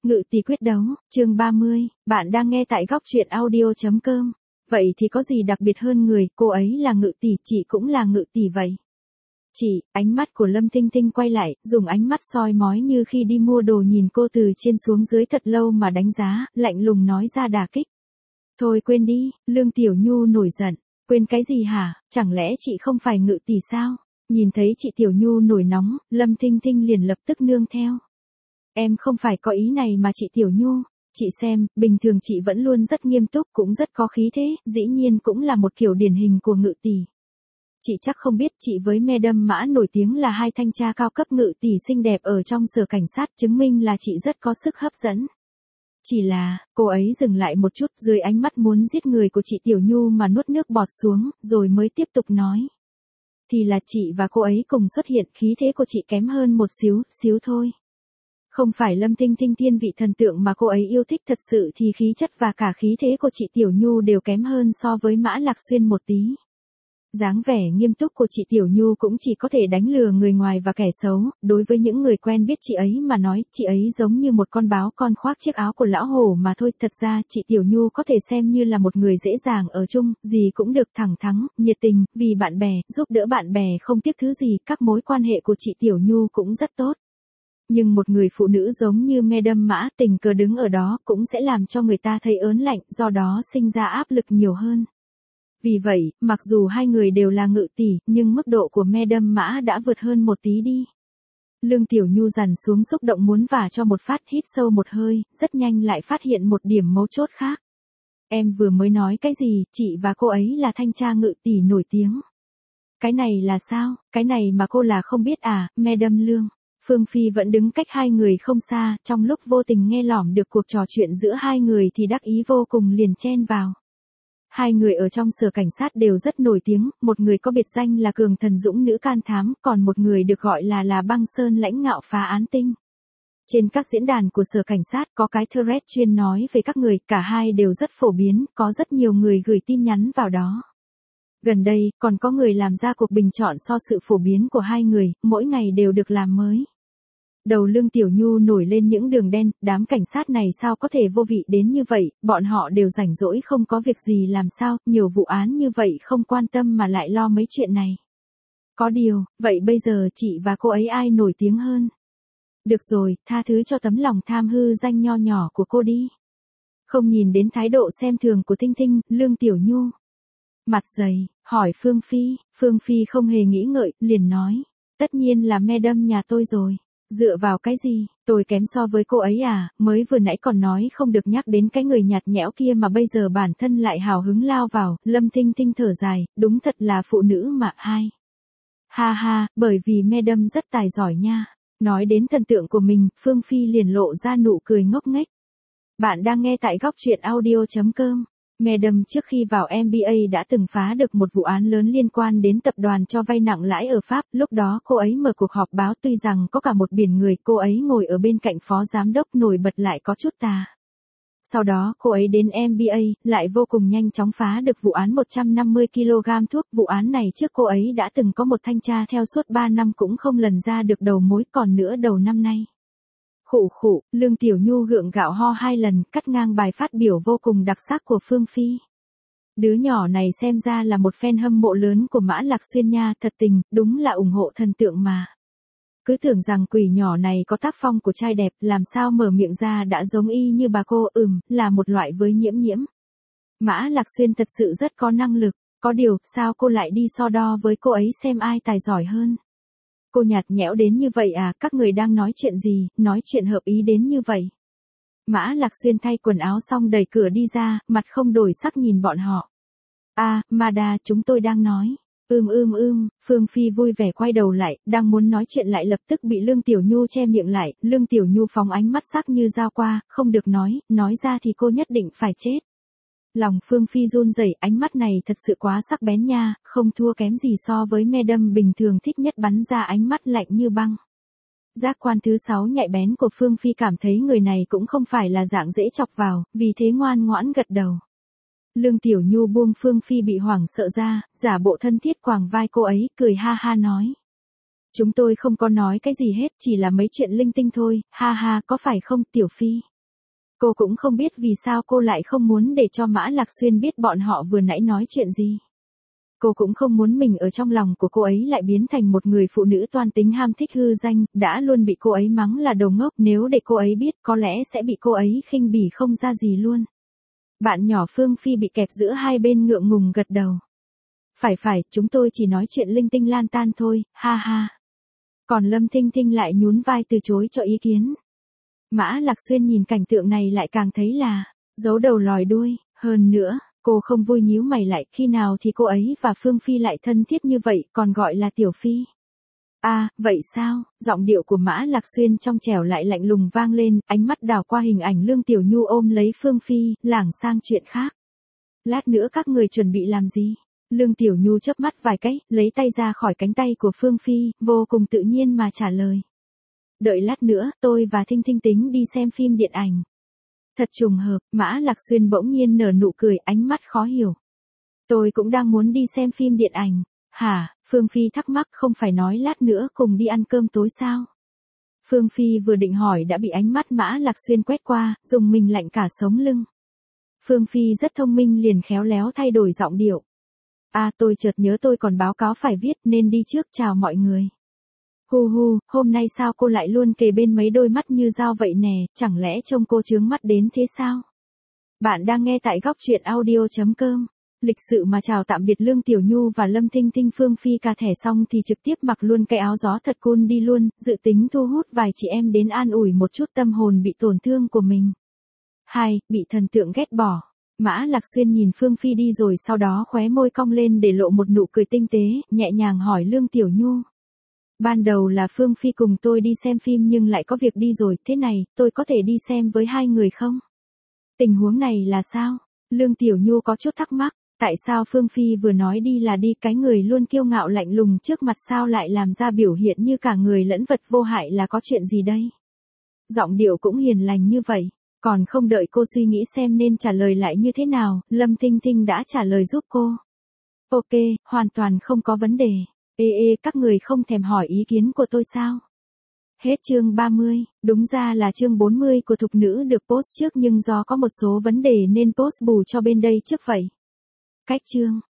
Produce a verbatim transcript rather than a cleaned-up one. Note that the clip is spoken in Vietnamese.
Ngự tỷ quyết đấu, chương ba mươi, bạn đang nghe tại góc truyện audio chấm com. Vậy thì có gì đặc biệt hơn người, cô ấy là Ngự tỷ, chị cũng là Ngự tỷ vậy. Chị, ánh mắt của Lâm Tinh Tinh quay lại, dùng ánh mắt soi mói như khi đi mua đồ nhìn cô từ trên xuống dưới thật lâu mà đánh giá, lạnh lùng nói ra đả kích. Thôi quên đi, Lương Tiểu Nhu nổi giận. Quên cái gì hả, chẳng lẽ chị không phải Ngự tỷ sao? Nhìn thấy chị Tiểu Nhu nổi nóng, Lâm Tinh Tinh liền lập tức nương theo. Em không phải có ý này mà chị Tiểu Nhu, chị xem, bình thường chị vẫn luôn rất nghiêm túc cũng rất có khí thế, dĩ nhiên cũng là một kiểu điển hình của Ngự tỷ. Chị chắc không biết chị với Madam Mã nổi tiếng là hai thanh tra cao cấp Ngự tỷ xinh đẹp ở trong sở cảnh sát, chứng minh là chị rất có sức hấp dẫn. Chỉ là, cô ấy dừng lại một chút dưới ánh mắt muốn giết người của chị Tiểu Nhu mà nuốt nước bọt xuống, rồi mới tiếp tục nói. Thì là chị và cô ấy cùng xuất hiện, khí thế của chị kém hơn một xíu, xíu thôi. Không phải Lâm Tinh Tinh thiên vị thần tượng mà cô ấy yêu thích, thật sự thì khí chất và cả khí thế của chị Tiểu Nhu đều kém hơn so với Mã Lạc Xuyên một tí. Dáng vẻ nghiêm túc của chị Tiểu Nhu cũng chỉ có thể đánh lừa người ngoài và kẻ xấu, đối với những người quen biết chị ấy mà nói, chị ấy giống như một con báo con khoác chiếc áo của lão hổ mà thôi. Thật ra chị Tiểu Nhu có thể xem như là một người dễ dàng ở chung, gì cũng được, thẳng thắn, nhiệt tình, vì bạn bè, giúp đỡ bạn bè không tiếc thứ gì, các mối quan hệ của chị Tiểu Nhu cũng rất tốt. Nhưng một người phụ nữ giống như Madam Mã tình cờ đứng ở đó cũng sẽ làm cho người ta thấy ớn lạnh, do đó sinh ra áp lực nhiều hơn. Vì vậy, mặc dù hai người đều là Ngự tỷ, nhưng mức độ của Madam Mã đã vượt hơn một tí đi. Lương Tiểu Nhu dằn xuống xúc động muốn vả cho một phát, hít sâu một hơi, rất nhanh lại phát hiện một điểm mấu chốt khác. Em vừa mới nói cái gì, chị và cô ấy là thanh tra Ngự tỷ nổi tiếng. Cái này là sao, cái này mà cô là không biết à, Madam Lương. Phương Phi vẫn đứng cách hai người không xa, trong lúc vô tình nghe lỏm được cuộc trò chuyện giữa hai người thì đắc ý vô cùng liền chen vào. Hai người ở trong sở cảnh sát đều rất nổi tiếng, một người có biệt danh là cường thần dũng nữ can thám, còn một người được gọi là là băng sơn lãnh ngạo phá án tinh. Trên các diễn đàn của sở cảnh sát có cái thread chuyên nói về các người, cả hai đều rất phổ biến, có rất nhiều người gửi tin nhắn vào đó. Gần đây, còn có người làm ra cuộc bình chọn so sự phổ biến của hai người, mỗi ngày đều được làm mới. Đầu Lương Tiểu Nhu nổi lên những đường đen, đám cảnh sát này sao có thể vô vị đến như vậy, bọn họ đều rảnh rỗi không có việc gì làm sao, nhiều vụ án như vậy không quan tâm mà lại lo mấy chuyện này. Có điều, vậy bây giờ chị và cô ấy ai nổi tiếng hơn? Được rồi, tha thứ cho tấm lòng tham hư danh nho nhỏ của cô đi. Không nhìn đến thái độ xem thường của Tinh Tinh, Lương Tiểu Nhu mặt dày, hỏi Phương Phi, Phương Phi không hề nghĩ ngợi, liền nói, tất nhiên là Madam nhà tôi rồi. Dựa vào cái gì, tôi kém so với cô ấy à, mới vừa nãy còn nói không được nhắc đến cái người nhạt nhẽo kia mà bây giờ bản thân lại hào hứng lao vào, Lâm Tinh Tinh thở dài, đúng thật là phụ nữ mà, hai. Ha ha, bởi vì Madam rất tài giỏi nha. Nói đến thần tượng của mình, Phương Phi liền lộ ra nụ cười ngốc nghếch. Bạn đang nghe tại góc truyện audio chấm com. Madam trước khi vào em bê a đã từng phá được một vụ án lớn liên quan đến tập đoàn cho vay nặng lãi ở Pháp, lúc đó cô ấy mở cuộc họp báo tuy rằng có cả một biển người, cô ấy ngồi ở bên cạnh phó giám đốc nổi bật lại có chút tà. Sau đó cô ấy đến em bê a, lại vô cùng nhanh chóng phá được vụ án một trăm năm mươi ki lô gam thuốc, vụ án này trước cô ấy đã từng có một thanh tra theo suốt ba năm cũng không lần ra được đầu mối, còn nữa đầu năm nay. Khụ khụ, Lương Tiểu Nhu gượng gạo ho hai lần, cắt ngang bài phát biểu vô cùng đặc sắc của Phương Phi. Đứa nhỏ này xem ra là một fan hâm mộ lớn của Mã Lạc Xuyên nha, thật tình, đúng là ủng hộ thần tượng mà. Cứ tưởng rằng quỷ nhỏ này có tác phong của trai đẹp, làm sao mở miệng ra đã giống y như bà cô, ừm, là một loại với nhiễm nhiễm. Mã Lạc Xuyên thật sự rất có năng lực, có điều, sao cô lại đi so đo với cô ấy xem ai tài giỏi hơn. Cô nhạt nhẽo đến như vậy à, các người đang nói chuyện gì, nói chuyện hợp ý đến như vậy. Mã Lạc Xuyên thay quần áo xong đẩy cửa đi ra, mặt không đổi sắc nhìn bọn họ. À, Mada, chúng tôi đang nói. Ưm ưm ưm, Phương Phi vui vẻ quay đầu lại, đang muốn nói chuyện lại lập tức bị Lương Tiểu Nhu che miệng lại, Lương Tiểu Nhu phóng ánh mắt sắc như dao qua, không được nói, nói ra thì cô nhất định phải chết. Lòng Phương Phi run rẩy, ánh mắt này thật sự quá sắc bén nha, không thua kém gì so với Madam bình thường thích nhất bắn ra ánh mắt lạnh như băng. Giác quan thứ sáu nhạy bén của Phương Phi cảm thấy người này cũng không phải là dạng dễ chọc vào, vì thế ngoan ngoãn gật đầu. Lương Tiểu Nhu buông Phương Phi bị hoảng sợ ra, giả bộ thân thiết quàng vai cô ấy, cười ha ha nói. Chúng tôi không có nói cái gì hết, chỉ là mấy chuyện linh tinh thôi, ha ha, có phải không Tiểu Phi? Cô cũng không biết vì sao cô lại không muốn để cho Mã Lạc Xuyên biết bọn họ vừa nãy nói chuyện gì. Cô cũng không muốn mình ở trong lòng của cô ấy lại biến thành một người phụ nữ toan tính ham thích hư danh, đã luôn bị cô ấy mắng là đồ ngốc, nếu để cô ấy biết có lẽ sẽ bị cô ấy khinh bỉ không ra gì luôn. Bạn nhỏ Phương Phi bị kẹp giữa hai bên ngượng ngùng gật đầu. Phải phải, chúng tôi chỉ nói chuyện linh tinh lan tan thôi, ha ha. Còn Lâm Thinh Thinh lại nhún vai từ chối cho ý kiến. Mã Lạc Xuyên nhìn cảnh tượng này lại càng thấy là giấu đầu lòi đuôi, hơn nữa, cô không vui nhíu mày lại, khi nào thì cô ấy và Phương Phi lại thân thiết như vậy, còn gọi là Tiểu Phi. À, vậy sao? Giọng điệu của Mã Lạc Xuyên trong trẻo lại lạnh lùng vang lên, ánh mắt đảo qua hình ảnh Lương Tiểu Nhu ôm lấy Phương Phi, lảng sang chuyện khác. Lát nữa các người chuẩn bị làm gì? Lương Tiểu Nhu chớp mắt vài cái, lấy tay ra khỏi cánh tay của Phương Phi, vô cùng tự nhiên mà trả lời. Đợi lát nữa, tôi và Thinh Thinh tính đi xem phim điện ảnh. Thật trùng hợp, Mã Lạc Xuyên bỗng nhiên nở nụ cười, ánh mắt khó hiểu. Tôi cũng đang muốn đi xem phim điện ảnh. Hả? Phương Phi thắc mắc, không phải nói lát nữa cùng đi ăn cơm tối sao? Phương Phi vừa định hỏi đã bị ánh mắt Mã Lạc Xuyên quét qua, dùng mình lạnh cả sống lưng. Phương Phi rất thông minh liền khéo léo thay đổi giọng điệu. À, tôi chợt nhớ tôi còn báo cáo phải viết nên đi trước, chào mọi người. Hu hu, hôm nay sao cô lại luôn kề bên mấy đôi mắt như dao vậy nè, chẳng lẽ trông cô chướng mắt đến thế sao? Bạn đang nghe tại góc truyện audio chấm com. Lịch sự mà chào tạm biệt Lương Tiểu Nhu và Lâm Thinh Thinh. Phương Phi cà thẻ xong thì trực tiếp mặc luôn cái áo gió thật cool đi luôn, dự tính thu hút vài chị em đến an ủi một chút tâm hồn bị tổn thương của mình. Hai, bị thần tượng ghét bỏ. Mã Lạc Xuyên nhìn Phương Phi đi rồi sau đó khóe môi cong lên để lộ một nụ cười tinh tế, nhẹ nhàng hỏi Lương Tiểu Nhu. Ban đầu là Phương Phi cùng tôi đi xem phim nhưng lại có việc đi rồi, thế này, tôi có thể đi xem với hai người không? Tình huống này là sao? Lương Tiểu Nhu có chút thắc mắc, tại sao Phương Phi vừa nói đi là đi, cái người luôn kiêu ngạo lạnh lùng trước mặt sao lại làm ra biểu hiện như cả người lẫn vật vô hại, là có chuyện gì đây? Giọng điệu cũng hiền lành như vậy, còn không đợi cô suy nghĩ xem nên trả lời lại như thế nào, Lâm Thinh Thinh đã trả lời giúp cô. Ok, hoàn toàn không có vấn đề. Ê ê, các người không thèm hỏi ý kiến của tôi sao? Hết chương ba mươi, đúng ra là chương bốn mươi của Thục Nữ được post trước nhưng do có một số vấn đề nên post bù cho bên đây trước vậy. Cách chương